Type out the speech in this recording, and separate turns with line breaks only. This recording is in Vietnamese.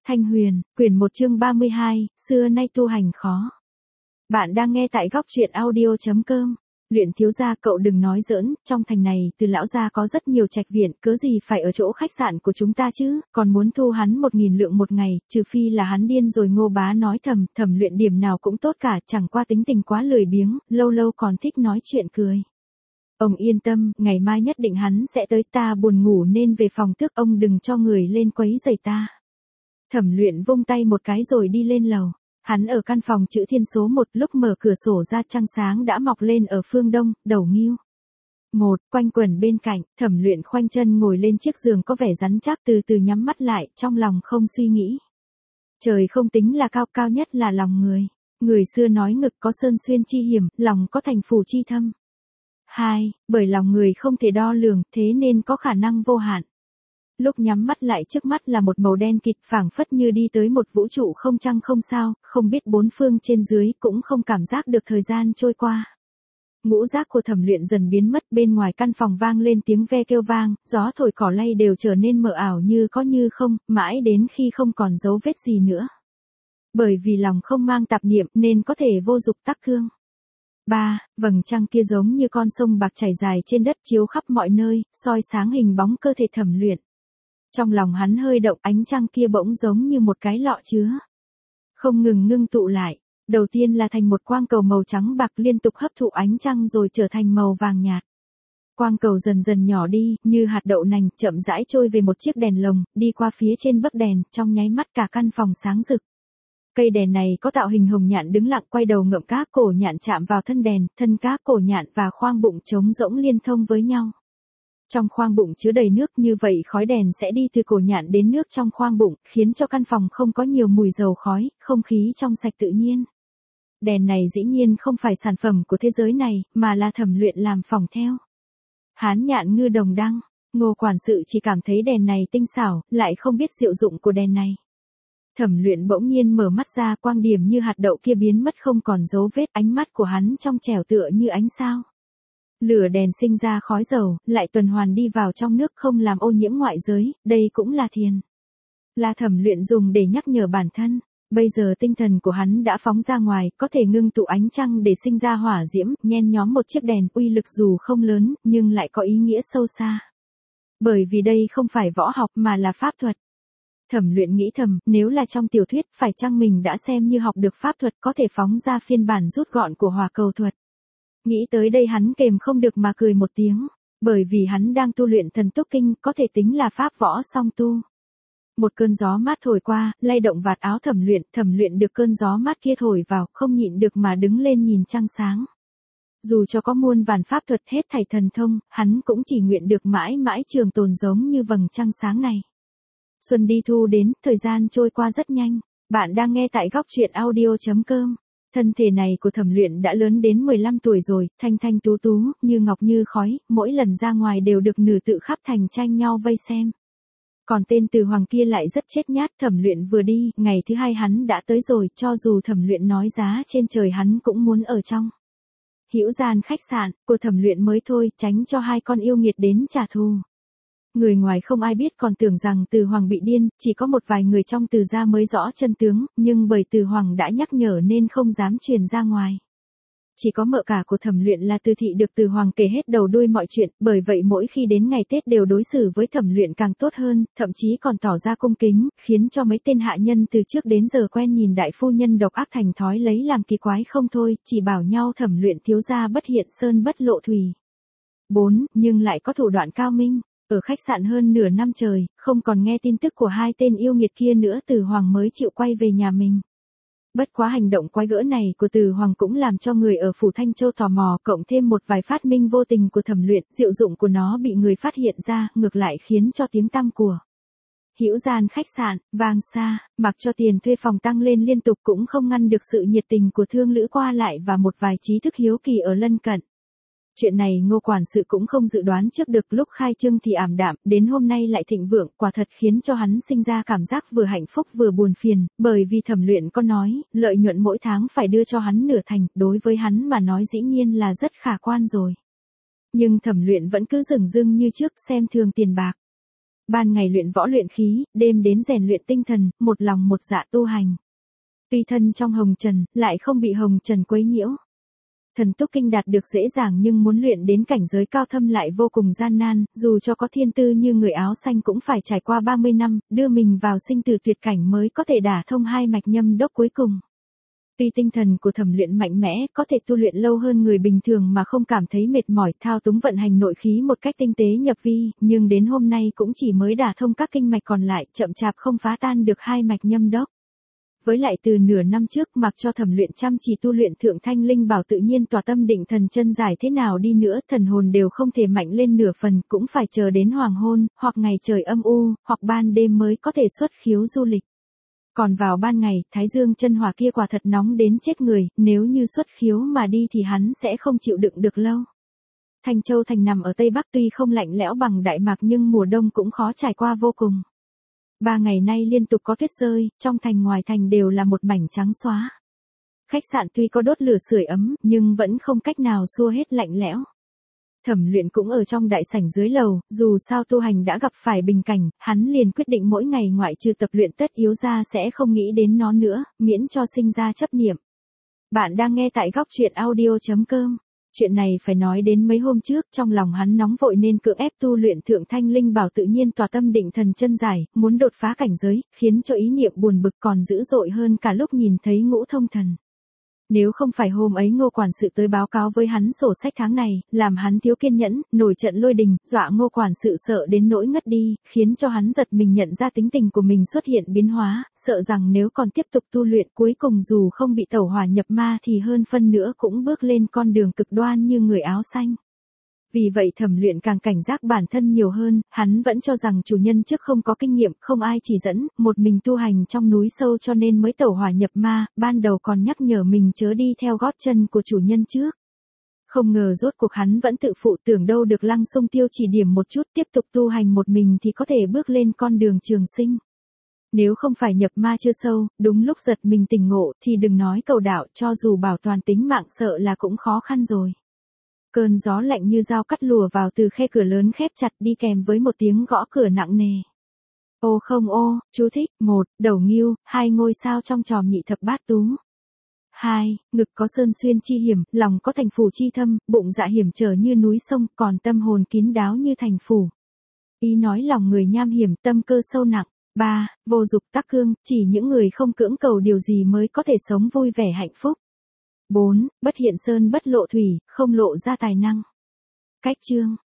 Thanh Huyền, quyển 1 chương 32, xưa nay tu hành khó. Bạn đang nghe tại góc truyện audio.com. Luyện thiếu gia, cậu đừng nói giỡn, trong thành này từ lão gia có rất nhiều trạch viện, cớ gì phải ở chỗ khách sạn của chúng ta chứ, còn muốn thu hắn 1.000 lượng một ngày, trừ phi là hắn điên rồi. Ngô Bá nói thầm, Thẩm Luyện điểm nào cũng tốt cả, chẳng qua tính tình quá lười biếng, lâu lâu còn thích nói chuyện cười. Ông yên tâm, ngày mai nhất định hắn sẽ tới, ta buồn ngủ nên về phòng trước, ông đừng cho người lên quấy rầy ta. Thẩm Luyện vung tay một cái rồi đi lên lầu. Hắn ở căn phòng chữ thiên số 1, lúc mở cửa sổ ra trăng sáng đã mọc lên ở phương đông, đầu nghêu. Quanh quẩn bên cạnh, Thẩm Luyện khoanh chân ngồi lên chiếc giường có vẻ rắn chắc, từ từ nhắm mắt lại, trong lòng không suy nghĩ. Trời không tính là cao, cao nhất là lòng người. Người xưa nói ngực có sơn xuyên chi hiểm, lòng có thành phủ chi thâm. 2. Bởi lòng người không thể đo lường, thế nên có khả năng vô hạn. Lúc nhắm mắt lại, trước mắt là một màu đen kịt, phảng phất như đi tới một vũ trụ không trăng không sao, không biết bốn phương trên dưới, cũng không cảm giác được thời gian trôi qua. Ngũ giác của Thẩm Luyện dần biến mất, bên ngoài căn phòng vang lên tiếng ve kêu vang, gió thổi cỏ lay đều trở nên mờ ảo như có như không, mãi đến khi không còn dấu vết gì nữa. Bởi vì lòng không mang tạp niệm nên có thể vô dục tắc cương. 3. Vầng trăng kia giống như con sông bạc chảy dài trên đất, chiếu khắp mọi nơi, soi sáng hình bóng cơ thể Thẩm Luyện. Trong lòng hắn hơi động, ánh trăng kia bỗng giống như một cái lọ chứa, không ngừng ngưng tụ lại. Đầu tiên là thành một quang cầu màu trắng bạc liên tục hấp thụ ánh trăng rồi trở thành màu vàng nhạt. Quang cầu dần dần nhỏ đi, như hạt đậu nành, chậm rãi trôi về một chiếc đèn lồng, đi qua phía trên bấc đèn, trong nháy mắt cả căn phòng sáng rực. Cây đèn này có tạo hình hồng nhạn đứng lặng, quay đầu ngậm cá cổ nhạn chạm vào thân đèn, thân cá cổ nhạn và khoang bụng trống rỗng liên thông với nhau. Trong khoang bụng chứa đầy nước, như vậy khói đèn sẽ đi từ cổ nhạn đến nước trong khoang bụng, khiến cho căn phòng không có nhiều mùi dầu khói, không khí trong sạch tự nhiên. Đèn này dĩ nhiên không phải sản phẩm của thế giới này, mà là Thẩm Luyện làm phỏng theo. Hán nhạn ngư đồng đăng, Ngô quản sự chỉ cảm thấy đèn này tinh xảo, lại không biết diệu dụng của đèn này. Thẩm Luyện bỗng nhiên mở mắt ra, quang điểm như hạt đậu kia biến mất không còn dấu vết, ánh mắt của hắn trong trẻo tựa như ánh sao. Lửa đèn sinh ra khói dầu, lại tuần hoàn đi vào trong nước, không làm ô nhiễm ngoại giới, đây cũng là thiền. Là Thẩm Luyện dùng để nhắc nhở bản thân. Bây giờ tinh thần của hắn đã phóng ra ngoài, có thể ngưng tụ ánh trăng để sinh ra hỏa diễm, nhen nhóm một chiếc đèn, uy lực dù không lớn, nhưng lại có ý nghĩa sâu xa. Bởi vì đây không phải võ học mà là pháp thuật. Thẩm Luyện nghĩ thầm, nếu là trong tiểu thuyết, phải chăng mình đã xem như học được pháp thuật, có thể phóng ra phiên bản rút gọn của hỏa cầu thuật. Nghĩ tới đây hắn kềm không được mà cười một tiếng, bởi vì hắn đang tu luyện thần túc kinh, có thể tính là pháp võ song tu. Một cơn gió mát thổi qua, lay động vạt áo Thẩm Luyện được cơn gió mát kia thổi vào, không nhịn được mà đứng lên nhìn trăng sáng. Dù cho có muôn vàn pháp thuật hết thảy thần thông, hắn cũng chỉ nguyện được mãi mãi trường tồn giống như vầng trăng sáng này. Xuân đi thu đến, thời gian trôi qua rất nhanh. Bạn đang nghe tại góc truyện audio.com. Thân thể này của Thẩm Luyện đã lớn đến 15 tuổi rồi, thanh thanh tú tú, như ngọc như khói, mỗi lần ra ngoài đều được nữ tự khắp thành tranh nhau vây xem. Còn tên Từ Hoàng kia lại rất chết nhát, Thẩm Luyện vừa đi, ngày thứ hai hắn đã tới rồi, cho dù Thẩm Luyện nói giá trên trời hắn cũng muốn ở trong. Hữu Gian khách sạn của Thẩm Luyện mới thôi, tránh cho hai con yêu nghiệt đến trả thù. Người ngoài không ai biết, còn tưởng rằng Từ Hoàng bị điên, chỉ có một vài người trong Từ gia mới rõ chân tướng, nhưng bởi Từ Hoàng đã nhắc nhở nên không dám truyền ra ngoài. Chỉ có mợ cả của Thẩm Luyện là Từ thị được Từ Hoàng kể hết đầu đuôi mọi chuyện, bởi vậy mỗi khi đến ngày Tết đều đối xử với Thẩm Luyện càng tốt hơn, thậm chí còn tỏ ra cung kính, khiến cho mấy tên hạ nhân từ trước đến giờ quen nhìn đại phu nhân độc ác thành thói lấy làm kỳ quái không thôi, chỉ bảo nhau Thẩm Luyện thiếu gia bất hiện sơn bất lộ thủy. 4. Nhưng lại có thủ đoạn cao minh. Ở khách sạn hơn nửa năm trời, không còn nghe tin tức của hai tên yêu nghiệt kia nữa, Từ Hoàng mới chịu quay về nhà mình. Bất quá hành động quái gở này của Từ Hoàng cũng làm cho người ở Phủ Thanh Châu tò mò, cộng thêm một vài phát minh vô tình của Thẩm Luyện, diệu dụng của nó bị người phát hiện ra, ngược lại khiến cho tiếng tăm của Hữu Gian khách sạn vang xa, mặc cho tiền thuê phòng tăng lên liên tục cũng không ngăn được sự nhiệt tình của thương lữ qua lại và một vài trí thức hiếu kỳ ở lân cận. Chuyện này Ngô quản sự cũng không dự đoán trước được, lúc khai trương thì ảm đạm, đến hôm nay lại thịnh vượng, quả thật khiến cho hắn sinh ra cảm giác vừa hạnh phúc vừa buồn phiền, bởi vì Thẩm Luyện có nói, lợi nhuận mỗi tháng phải đưa cho hắn nửa thành, đối với hắn mà nói dĩ nhiên là rất khả quan rồi. Nhưng Thẩm Luyện vẫn cứ dửng dưng như trước, xem thường tiền bạc. Ban ngày luyện võ luyện khí, đêm đến rèn luyện tinh thần, một lòng một dạ tu hành. Tuy thân trong hồng trần, lại không bị hồng trần quấy nhiễu. Thần túc kinh đạt được dễ dàng nhưng muốn luyện đến cảnh giới cao thâm lại vô cùng gian nan, dù cho có thiên tư như người áo xanh cũng phải trải qua 30 năm, đưa mình vào sinh tử tuyệt cảnh mới có thể đả thông hai mạch nhâm đốc cuối cùng. Tuy tinh thần của Thẩm Luyện mạnh mẽ, có thể tu luyện lâu hơn người bình thường mà không cảm thấy mệt mỏi, thao túng vận hành nội khí một cách tinh tế nhập vi, nhưng đến hôm nay cũng chỉ mới đả thông các kinh mạch còn lại, chậm chạp không phá tan được hai mạch nhâm đốc. Với lại từ nửa năm trước mặc cho Thẩm Luyện chăm chỉ tu luyện Thượng Thanh Linh Bảo tự nhiên tỏa tâm định thần chân giải thế nào đi nữa, thần hồn đều không thể mạnh lên nửa phần, cũng phải chờ đến hoàng hôn, hoặc ngày trời âm u, hoặc ban đêm mới có thể xuất khiếu du lịch. Còn vào ban ngày, Thái Dương chân hỏa kia quả thật nóng đến chết người, nếu như xuất khiếu mà đi thì hắn sẽ không chịu đựng được lâu. Thanh Châu thành nằm ở Tây Bắc tuy không lạnh lẽo bằng Đại Mạc nhưng mùa đông cũng khó trải qua vô cùng. 3 ngày nay liên tục có tuyết rơi, trong thành ngoài thành đều là một mảnh trắng xóa. Khách sạn tuy có đốt lửa sưởi ấm, nhưng vẫn không cách nào xua hết lạnh lẽo. Thẩm Luyện cũng ở trong đại sảnh dưới lầu, dù sao tu hành đã gặp phải bình cảnh, hắn liền quyết định mỗi ngày ngoại trừ tập luyện tất yếu ra sẽ không nghĩ đến nó nữa, miễn cho sinh ra chấp niệm. Bạn đang nghe tại góc truyện audio.com. Chuyện này phải nói đến mấy hôm trước, trong lòng hắn nóng vội nên cưỡng ép tu luyện Thượng Thanh Linh Bảo tự nhiên tỏa tâm định thần chân giải, muốn đột phá cảnh giới, khiến cho ý niệm buồn bực còn dữ dội hơn cả lúc nhìn thấy Ngũ Thông Thần. Nếu không phải hôm ấy Ngô quản sự tới báo cáo với hắn sổ sách tháng này, làm hắn thiếu kiên nhẫn, nổi trận lôi đình, dọa Ngô quản sự sợ đến nỗi ngất đi, khiến cho hắn giật mình nhận ra tính tình của mình xuất hiện biến hóa, sợ rằng nếu còn tiếp tục tu luyện cuối cùng dù không bị tẩu hỏa nhập ma thì hơn phân nữa cũng bước lên con đường cực đoan như người áo xanh. Vì vậy Thẩm Luyện càng cảnh giác bản thân nhiều hơn, hắn vẫn cho rằng chủ nhân trước không có kinh nghiệm, không ai chỉ dẫn, một mình tu hành trong núi sâu cho nên mới tẩu hỏa nhập ma, ban đầu còn nhắc nhở mình chớ đi theo gót chân của chủ nhân trước. Không ngờ rốt cuộc hắn vẫn tự phụ, tưởng đâu được Lăng Xung Tiêu chỉ điểm một chút, tiếp tục tu hành một mình thì có thể bước lên con đường trường sinh. Nếu không phải nhập ma chưa sâu, đúng lúc giật mình tỉnh ngộ thì đừng nói cầu đạo, cho dù bảo toàn tính mạng sợ là cũng khó khăn rồi. Cơn gió lạnh như dao cắt lùa vào từ khe cửa lớn khép chặt đi kèm với một tiếng gõ cửa nặng nề. Ô không ô, chú thích, 1, đầu ngưu, 2 ngôi sao trong tròm nhị thập bát tú. 2, ngực có sơn xuyên chi hiểm, lòng có thành phủ chi thâm, bụng dạ hiểm trở như núi sông, còn tâm hồn kín đáo như thành phủ. Ý nói lòng người nham hiểm, tâm cơ sâu nặng. 3, vô dục tắc cương, chỉ những người không cưỡng cầu điều gì mới có thể sống vui vẻ hạnh phúc. 4, bất hiện sơn bất lộ thủy, không lộ ra tài năng. Cách chương